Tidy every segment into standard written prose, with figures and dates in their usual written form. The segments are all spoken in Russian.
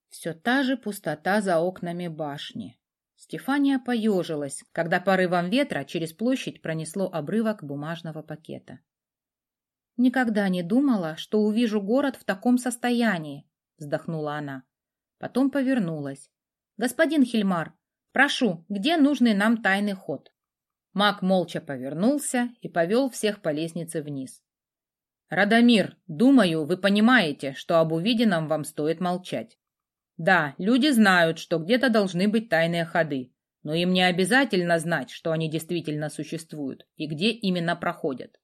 Все та же пустота за окнами башни. Стефания поежилась, когда порывом ветра через площадь пронесло обрывок бумажного пакета. «Никогда не думала, что увижу город в таком состоянии», — вздохнула она. Потом повернулась. «Господин Хильмар, прошу, где нужный нам тайный ход?» Маг молча повернулся и повел всех по лестнице вниз. «Радомир, думаю, вы понимаете, что об увиденном вам стоит молчать. Да, люди знают, что где-то должны быть тайные ходы, но им не обязательно знать, что они действительно существуют и где именно проходят».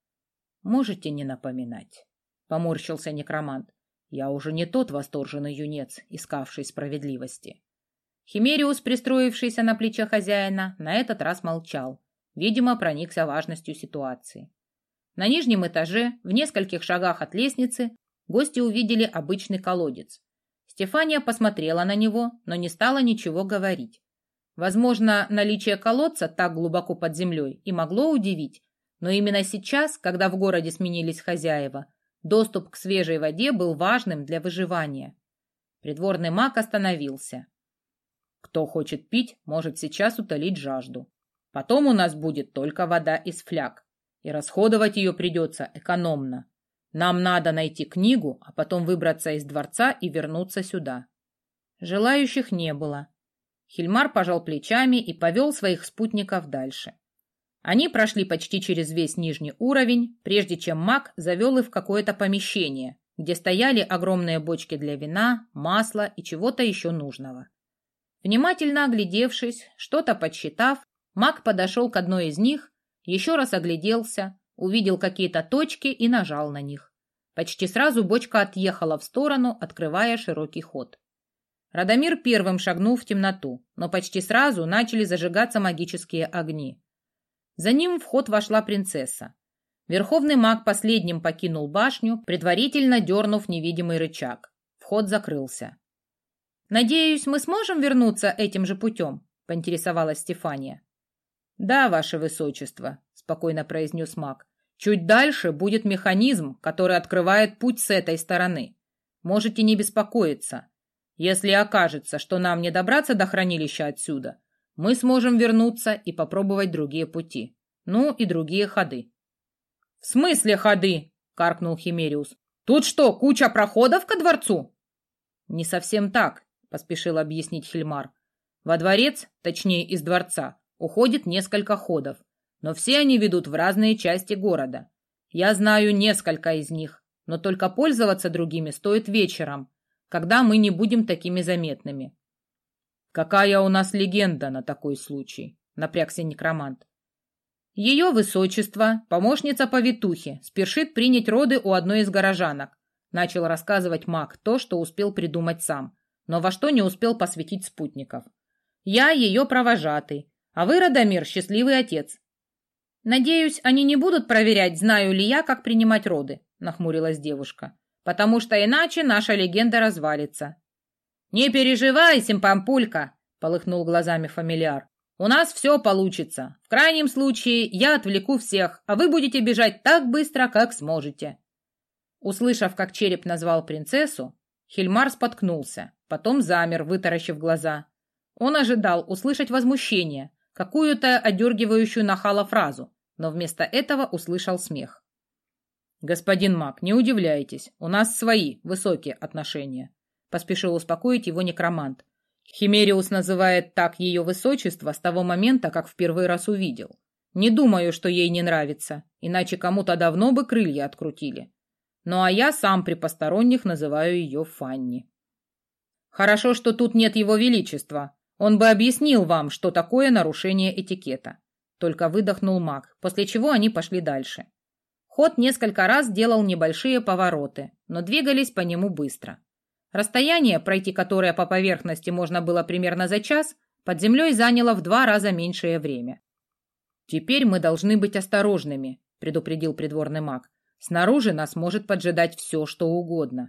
«Можете не напоминать», — поморщился некромант. «Я уже не тот восторженный юнец, искавший справедливости». Химериус, пристроившийся на плече хозяина, на этот раз молчал, видимо, проникся важностью ситуации. На нижнем этаже, в нескольких шагах от лестницы, гости увидели обычный колодец. Стефания посмотрела на него, но не стала ничего говорить. Возможно, наличие колодца так глубоко под землей и могло удивить, но именно сейчас, когда в городе сменились хозяева, доступ к свежей воде был важным для выживания. Придворный маг остановился. «Кто хочет пить, может сейчас утолить жажду. Потом у нас будет только вода из фляг, и расходовать ее придется экономно. Нам надо найти книгу, а потом выбраться из дворца и вернуться сюда». Желающих не было. Хильмар пожал плечами и повел своих спутников дальше. Они прошли почти через весь нижний уровень, прежде чем маг завел их в какое-то помещение, где стояли огромные бочки для вина, масла и чего-то еще нужного. Внимательно оглядевшись, что-то подсчитав, маг подошел к одной из них, еще раз огляделся, увидел какие-то точки и нажал на них. Почти сразу бочка отъехала в сторону, открывая широкий ход. Радомир первым шагнул в темноту, но почти сразу начали зажигаться магические огни. За ним в ход вошла принцесса. Верховный маг последним покинул башню, предварительно дернув невидимый рычаг. Вход закрылся. «Надеюсь, мы сможем вернуться этим же путем?» — поинтересовалась Стефания. «Да, ваше высочество», — спокойно произнес маг. «Чуть дальше будет механизм, который открывает путь с этой стороны. Можете не беспокоиться. Если окажется, что нам не добраться до хранилища отсюда, мы сможем вернуться и попробовать другие пути. Ну и другие ходы». «В смысле ходы?» — каркнул Химериус. «Тут что, куча проходов ко дворцу?» «Не совсем так», — поспешил объяснить Хильмар. «Во дворец, точнее из дворца, уходит несколько ходов, но все они ведут в разные части города. Я знаю несколько из них, но только пользоваться другими стоит вечером, когда мы не будем такими заметными». «Какая у нас легенда на такой случай?» — напрягся некромант. «Ее высочество, помощница повитухи, спешит принять роды у одной из горожанок», — начал рассказывать маг то, что успел придумать сам, но во что не успел посвятить спутников. «Я ее провожатый, а вы, Радомир, счастливый отец». «Надеюсь, они не будут проверять, знаю ли я, как принимать роды», — нахмурилась девушка, «потому что иначе наша легенда развалится». «Не переживай, симпампулька», — полыхнул глазами фамильяр. «У нас все получится. В крайнем случае я отвлеку всех, а вы будете бежать так быстро, как сможете». Услышав, как череп назвал принцессу, Хильмар споткнулся, потом замер, вытаращив глаза. Он ожидал услышать возмущение, какую-то одергивающую нахала фразу, но вместо этого услышал смех. «Господин маг, не удивляйтесь, у нас свои высокие отношения», — поспешил успокоить его некромант. «Химериус называет так ее высочество с того момента, как в первый раз увидел. Не думаю, что ей не нравится, иначе кому-то давно бы крылья открутили. Ну а я сам при посторонних называю ее Фанни». «Хорошо, что тут нет его величества. Он бы объяснил вам, что такое нарушение этикета». Только выдохнул маг, после чего они пошли дальше. Ход несколько раз делал небольшие повороты, но двигались по нему быстро. Расстояние, пройти которое по поверхности можно было примерно за час, под землей заняло в 2 раза меньшее время. «Теперь мы должны быть осторожными», — предупредил придворный маг. «Снаружи нас может поджидать все, что угодно».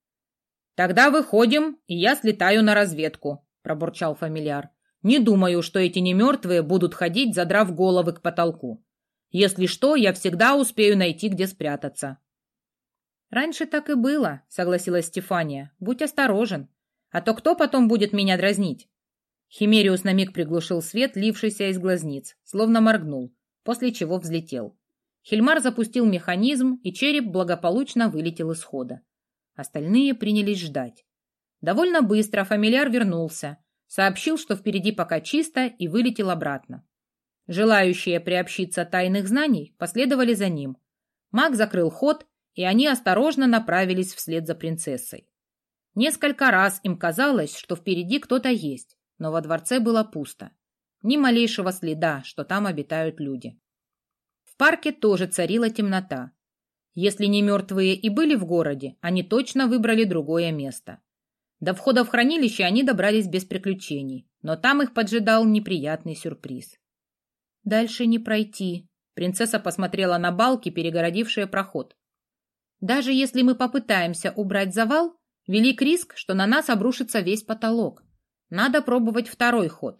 «Тогда выходим, и я слетаю на разведку», — пробурчал фамильяр. «Не думаю, что эти немертвые будут ходить, задрав головы к потолку. Если что, я всегда успею найти, где спрятаться». «Раньше так и было», — согласилась Стефания. «Будь осторожен. А то кто потом будет меня дразнить? Химериус на миг приглушил свет, лившийся из глазниц, словно моргнул, после чего взлетел. Хильмар запустил механизм, и череп благополучно вылетел из хода. Остальные принялись ждать. Довольно быстро фамильяр вернулся, сообщил, что впереди пока чисто, и вылетел обратно. Желающие приобщиться тайных знаний последовали за ним. Маг закрыл ход, и они осторожно направились вслед за принцессой. Несколько раз им казалось, что впереди кто-то есть, но во дворце было пусто. Ни малейшего следа, что там обитают люди. В парке тоже царила темнота. Если не мертвые и были в городе, они точно выбрали другое место. До входа в хранилище они добрались без приключений, но там их поджидал неприятный сюрприз. «Дальше не пройти», — принцесса посмотрела на балки, перегородившие проход. «Даже если мы попытаемся убрать завал, велик риск, что на нас обрушится весь потолок. Надо пробовать второй ход».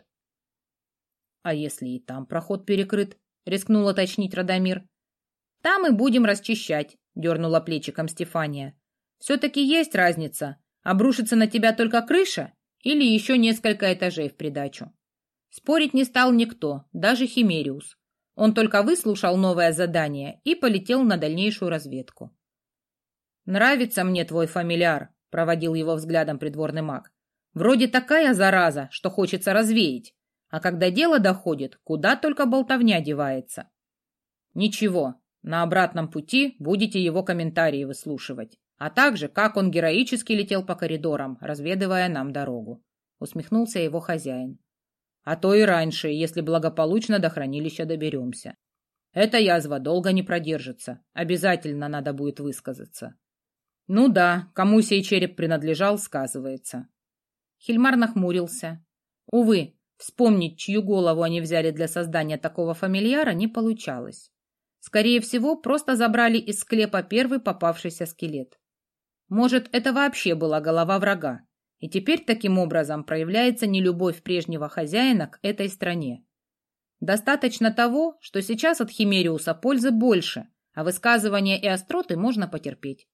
«А если и там проход перекрыт?» — рискнул уточнить Радомир. «Там и будем расчищать», — дернула плечиком Стефания. «Все-таки есть разница, обрушится на тебя только крыша или еще несколько этажей в придачу». Спорить не стал никто, даже Химериус. Он только выслушал новое задание и полетел на дальнейшую разведку. «Нравится мне твой фамильяр», — проводил его взглядом придворный маг. «Вроде такая зараза, что хочется развеять, а когда дело доходит, куда только болтовня девается». «Ничего, на обратном пути будете его комментарии выслушивать, а также, как он героически летел по коридорам, разведывая нам дорогу», — усмехнулся его хозяин. «А то и раньше, если благополучно до хранилища доберемся. Эта язва долго не продержится, обязательно надо будет высказаться». «Ну да, кому сей череп принадлежал, сказывается». Хильмар нахмурился. Увы, вспомнить, чью голову они взяли для создания такого фамильяра, не получалось. Скорее всего, просто забрали из склепа первый попавшийся скелет. Может, это вообще была голова врага, и теперь таким образом проявляется нелюбовь прежнего хозяина к этой стране. Достаточно того, что сейчас от Химериуса пользы больше, а высказывания и остроты можно потерпеть.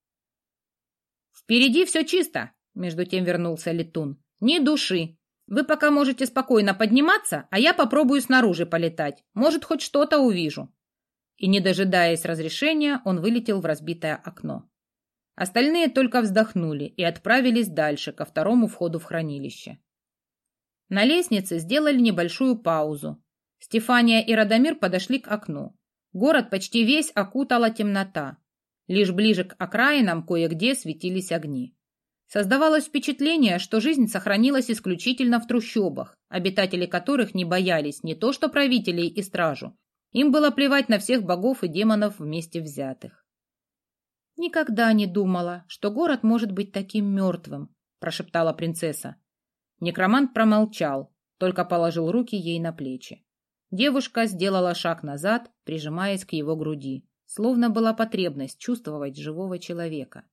«Впереди все чисто», — между тем вернулся Летун. «Ни души. Вы пока можете спокойно подниматься, а я попробую снаружи полетать. Может, хоть что-то увижу». И, не дожидаясь разрешения, он вылетел в разбитое окно. Остальные только вздохнули и отправились дальше, ко второму входу в хранилище. На лестнице сделали небольшую паузу. Стефания и Радомир подошли к окну. Город почти весь окутала темнота. Лишь ближе к окраинам кое-где светились огни. Создавалось впечатление, что жизнь сохранилась исключительно в трущобах, обитатели которых не боялись не то что правителей и стражу. Им было плевать на всех богов и демонов вместе взятых. «Никогда не думала, что город может быть таким мертвым», — прошептала принцесса. Некромант промолчал, только положил руки ей на плечи. Девушка сделала шаг назад, прижимаясь к его груди, словно была потребность чувствовать живого человека.